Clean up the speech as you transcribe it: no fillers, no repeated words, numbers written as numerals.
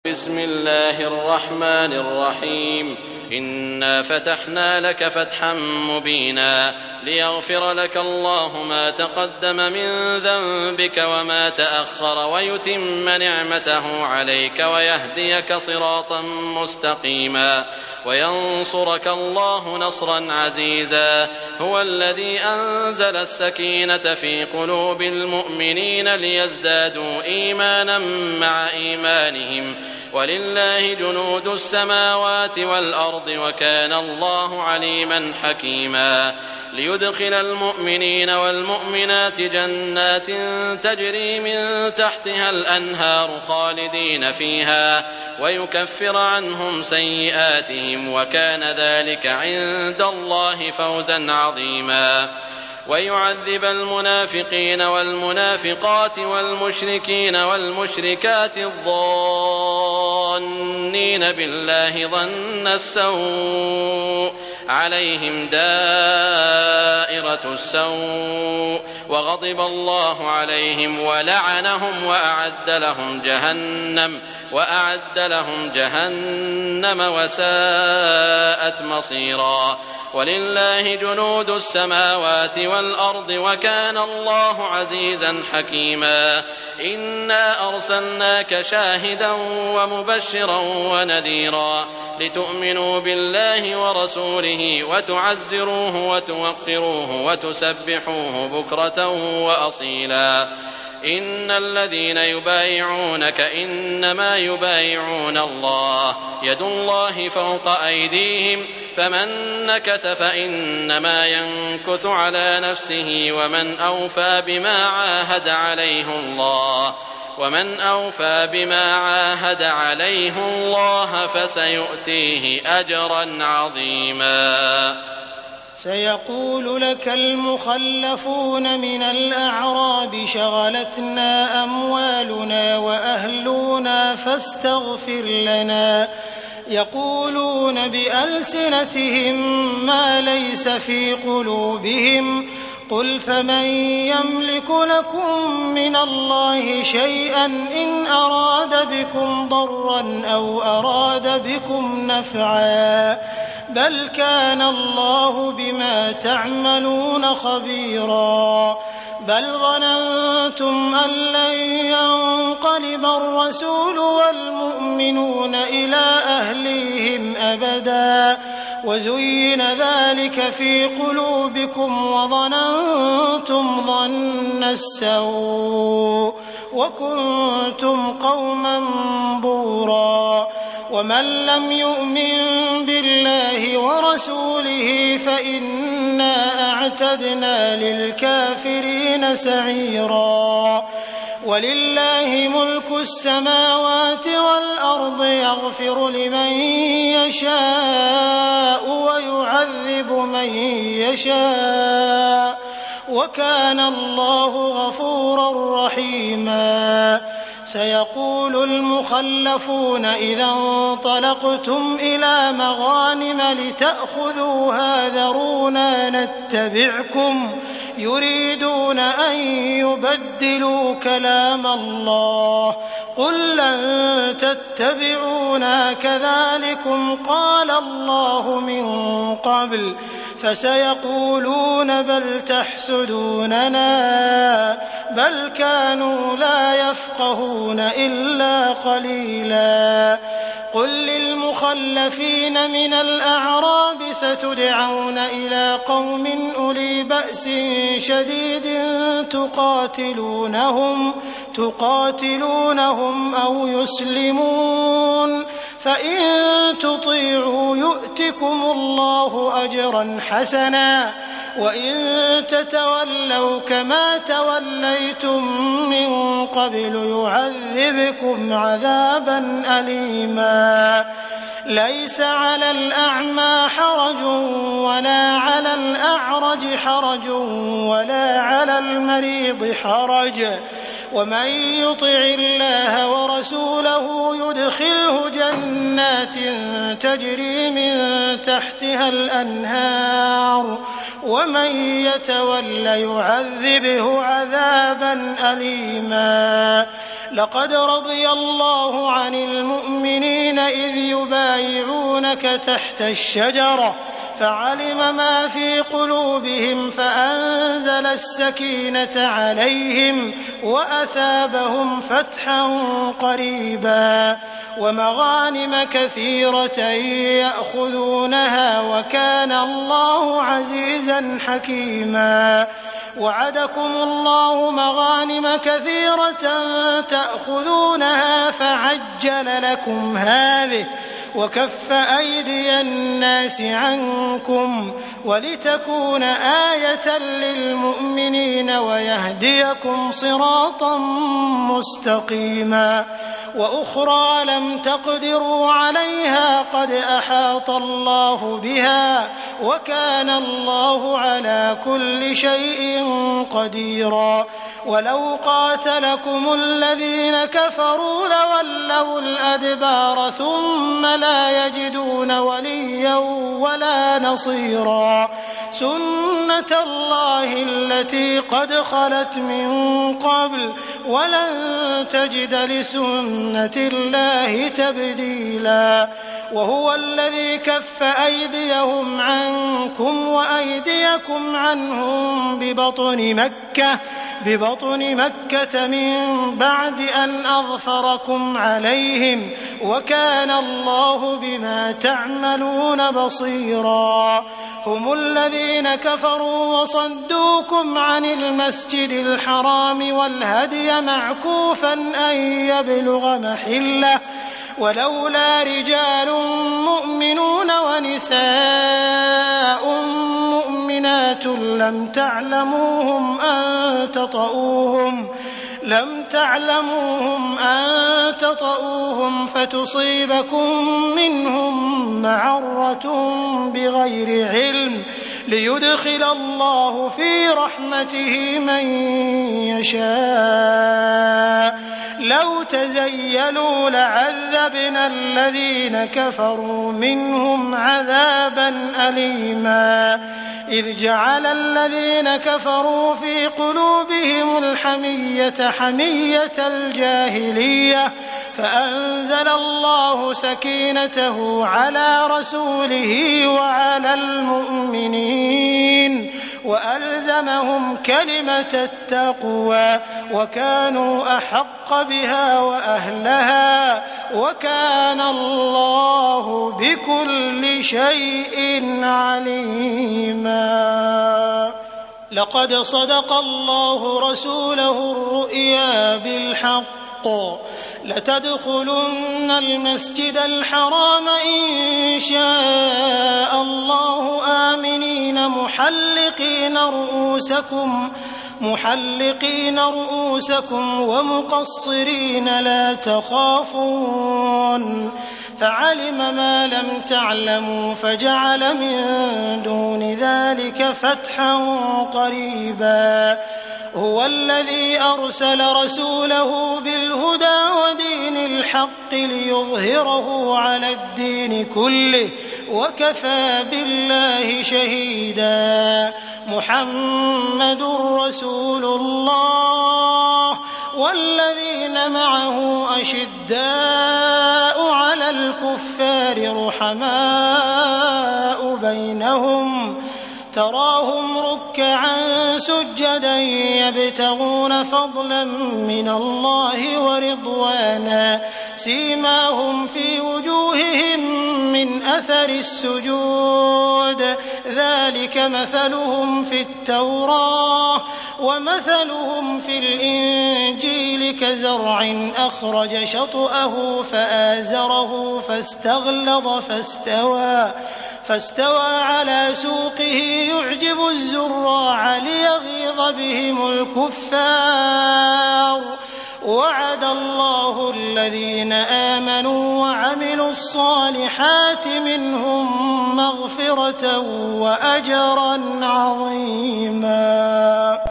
بسم الله الرحمن الرحيم. إنا فتحنا لك فتحا مبينا ليغفر لك الله ما تقدم من ذنبك وما تأخر ويتم نعمته عليك ويهديك صراطا مستقيما وينصرك الله نصرا عزيزا. هو الذي أنزل السكينة في قلوب المؤمنين ليزدادوا إيمانا مع إيمانهم ولله جنود السماوات والأرض وكان الله عليما حكيما. ليدخل المؤمنين والمؤمنات جنات تجري من تحتها الأنهار خالدين فيها ويكفر عنهم سيئاتهم وكان ذلك عند الله فوزا عظيما. ويعذب المنافقين والمنافقات والمشركين والمشركات الظانين بالله ظن السوء عليهم دائرة السوء وغضب الله عليهم ولعنهم وأعد لهم جهنم وساءت مصيرا. ولله جنود السماوات والأرض وكان الله عزيزا حكيما. إنا أرسلناك شاهدا ومبشرا ونذيرا لتؤمنوا بالله ورسوله وتعزروه وتوقروه وتسبحوه بكرة وأصيلا. إن الذين يبايعونك إنما يبايعون الله يد الله فوق أيديهم فمن نكث فإنما ينكث على نفسه ومن أوفى بما عاهد عليه الله فسيؤتيه أجرا عظيما. سيقول لك المخلفون من الأعراب شغلتنا أموالنا وأهلنا فاستغفر لنا يقولون بألسنتهم ما ليس في قلوبهم قل فمن يملك لكم من الله شيئا إن أراد بكم ضرا أو أراد بكم نفعا بل كان الله بما تعملون خبيرا. بل ظننتم أن لن ينقلب الرسول والمؤمنون إلى أهليهم أبدا وزين ذلك في قلوبكم وظننتم ظن السوء وكنتم قوما بورا. ومن لم يؤمن بالله ورسوله فإنا أعتدنا للكافرين سعيرا. ولله ملك السماوات والأرض يغفر لمن يشاء ويعذب من يشاء وكان الله غفورا رحيما. سيقول المخلفون إذا انطلقتم إلى مغانم لتأخذوها ذرونا نتبعكم يريدون أن يبدلوا كلام الله قل لن تتبعونا كذلكم قال الله من قبل فسيقولون بل تحسدوننا بل كانوا لا يفقهون إلا قليلا. قل للمخلفين من الأعراب ستدعون إلى قوم أولي بأس شديد تقاتلونهم أو يسلمون فإن تطيعوا يؤتكم الله أجرا حسنا وإن تتولوا كما توليتم من قبل يعذبكم عذابا أليما. ليس على الأعمى حرج ولا على الأعرج حرج ولا على المريض حرج ومن يطع الله ورسوله يدخله جنات تجري من تحتها الأنهار ومن يتول يعذبه عذابا أليما. لقد رضي الله عن المؤمنين إذ يبايعونك تحت الشجرة فعلم ما في قلوبهم فأنزل السكينة عليهم وأثابهم فتحا قريبا ومغانم كثيرة يأخذونها وكان الله عزيزا حكيما. وعدكم الله مغانم كثيرة تأخذونها فعجل لكم هذه وكف أيدي الناس عنكم ولتكون آية للمؤمنين ويهديكم صراطا مستقيما. وأخرى لم تقدروا عليها قد أحاط الله بها وكان الله على كل شيء قديرا. ولو قاتلكم الذين كفروا لولوا الأدبار ثم لا يجدون وليا ولا نصيرا. سنة الله التي قد خلت من قبل ولن تجد لسنة الله تبديلا. وهو الذي كف أيديهم عنكم وأيديكم عنهم ببطن مكة من بعد أن أظفركم عليهم وكان الله بما تعملون بصيرا. هم الذين كفروا وصدوكم عن المسجد الحرام والهدي معكوفا أن يبلغ محله ولولا رجال مؤمنون ونساء مؤمنات لم تعلموهم أن تطؤوهم فتصيبكم منهم معرة بغير علم ليدخل الله في رحمته من يشاء. لو تزيلوا لعذبنا الذين كفروا منهم عذابا أليما. إذ جعل الذين كفروا في قلوبهم الحمية حمية الجاهلية فأنزل الله سكينته على رسوله وعلى المؤمنين وألزمهم كلمة التقوى وكانوا أحق بها وأهلها وكان الله بكل شيء عليما. لقد صدق الله رسوله الرؤيا بالحق لتدخلن المسجد الحرام إن شاء الله آمنين محلقين رؤوسكم ومقصرين لا تخافون فعلم ما لم تعلموا فجعل من دون ذلك فتحا قريبا. هو الذي أرسل رسوله بالهدى ودين الحق ليظهره على الدين كله وكفى بالله شهيدا. محمد رسول الله والذين معه أشداء على الكفار رحماء بينهم تراهم ركعا سجدا يبتغون فضلا من الله ورضوانا سيماهم في وجوههم من أثر السجود ذلك مثلهم في التوراة ومثلهم في الإنجيل كزرع أخرج شطأه فآزره فاستغلظ فاستوى على سوقه يعجب الزراع ليغيظ بهم الكفار. وعد الله الذين آمنوا وعملوا الصالحات منهم مغفرة وأجرا عظيما.